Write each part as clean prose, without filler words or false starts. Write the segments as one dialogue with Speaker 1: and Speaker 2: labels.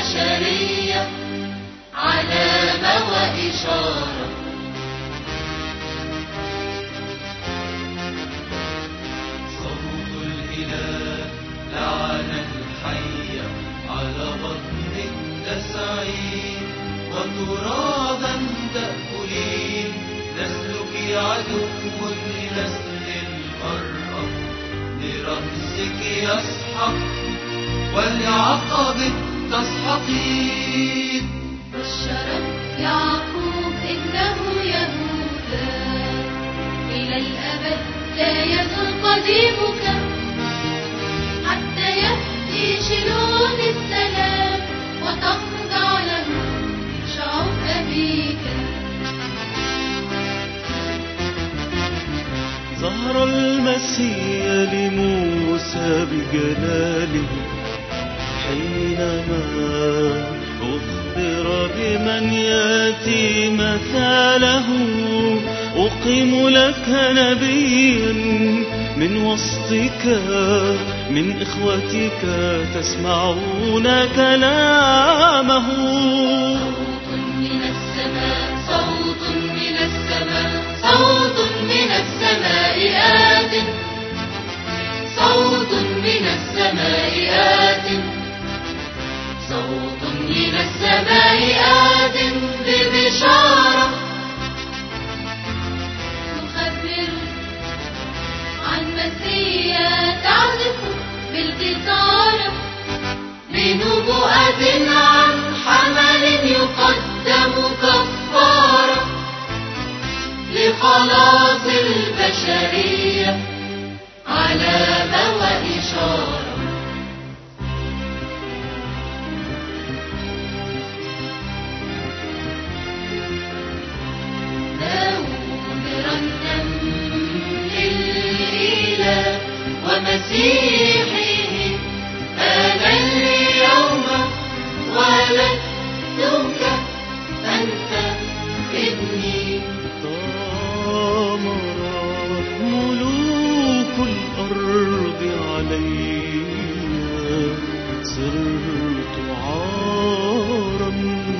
Speaker 1: البشرية علامة وإشارة.
Speaker 2: صوت الإله لعن الحي على بطن تسعين وترابا تأكلين، نسلك عدو لنسل المرأة، لرأسك يسحق ولعقب تسحقين.
Speaker 1: بشرت يعقوب إنه يهوذا، إلى الأبد لا يزول قضيبك، حتى يأتي شيلون السلام وتخضع له شعوب أبيك.
Speaker 3: ظهر المسيح لموسى بجلاله حينما أخبر بمن يأتي مثاله. أقيم لك نبيا من وسطك، من إخوتك تسمعون كلامه.
Speaker 1: صوت من السماء، صوت من السماء، صوت من السماء آت، صوت من السماء آت، صوت من السماء آت ببشارة. نخبر عن مسيا تعزف بالقيثارة، بنبوءة عن حمل يقدم كفارة لخلاص البشرية علامة وإشارة. داود رنم للإله ومسيحه، أنا اليوم ولدتك أنت ابني.
Speaker 3: طامرت ملوك الأرض علي، صرت عارا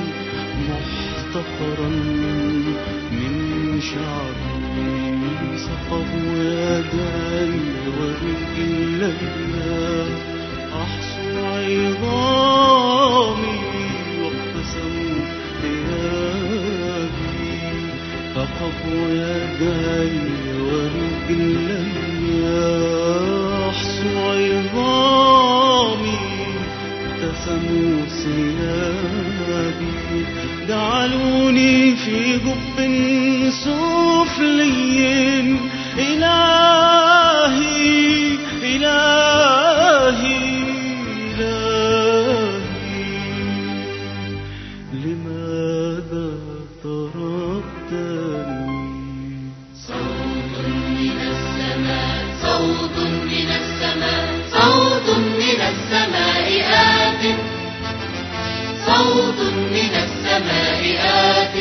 Speaker 3: محتقرا من شعبي. سقوا يدي ورجلي أحصوا عظامي واقتسموا ثيابي. فقبوا يدي ورجلي أحصوا عظامي اقتسموا ثيابي. جعلوني في جب سفلي. إلهي إلهي إلهي، لماذا تركتني؟
Speaker 1: صوت من السماء، صوت من السماء، صوت من السماء آت، صوت من السماء آت،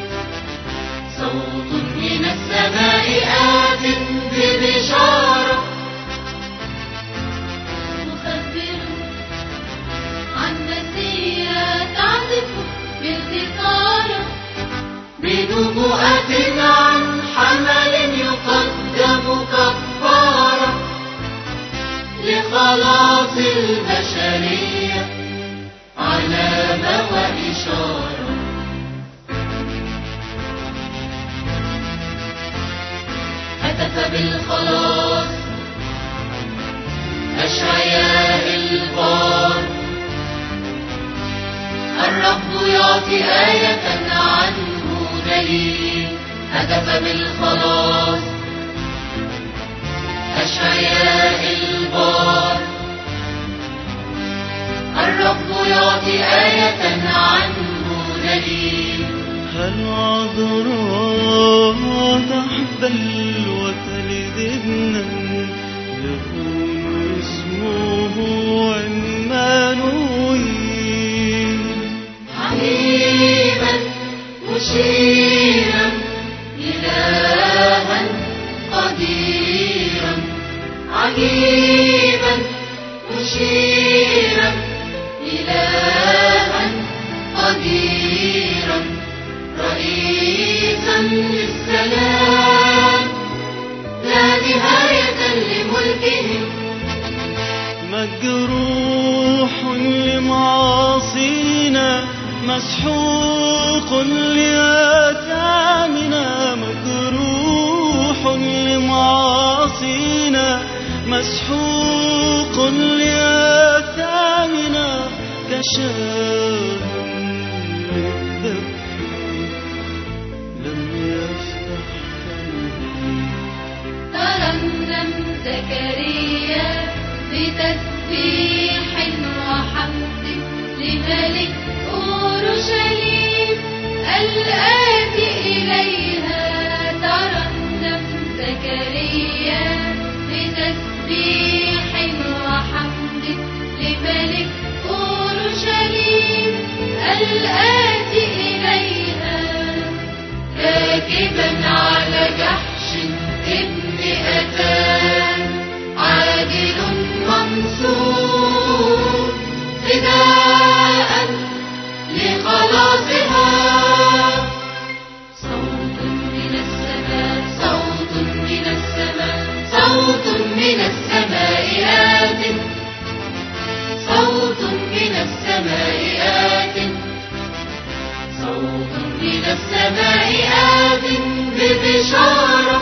Speaker 1: صوت من السماء آت ببشارة. نخبر عن مسيا تعزف بالقيثارة، بنبوءة عن حمل يقدم كفارة لخلاص البشرية علامة وإشارة. هتف بالخلاص أشعياء البار، الرب يعطي آية عنه دليل. هتف بالخلاص أشعياء البار، الرب يعطي آية عنه دليل.
Speaker 3: هل عذراء تحبل وتلد ابنا، يكون اسمه عمانوئيل.
Speaker 1: عجيبا مشيرا إلها قديرا، عجيبا مشيرا إلها
Speaker 3: مجروح لمعاصينا مسحوق لآثامنا، مجروح لمعاصينا مسحوق لآثامنا، كشاف للذبح لم يفتح فمه.
Speaker 1: ترنم زكريا بتسبيح وحمد لملك أورشليم الآتي إليها. ترنم زكريا بتسبيح وحمد لملك أورشليم الآتي إليها. راكبا على جحش ابن أتان عادل منصور فداء لخلاصها. صوت من السماء، صوت من السماء، صوت من السماء آت، صوت من السماء آت، صوت من السماء آت ببشارة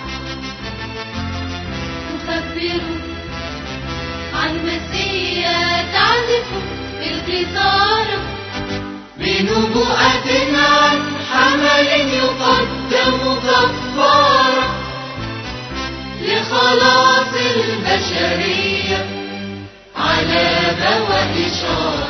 Speaker 1: تخبر عن مسيا تعزف بالقيثارة، بنبوءة عن حمل يقدم كفارة لخلاص البشرية، علامة وإشارة.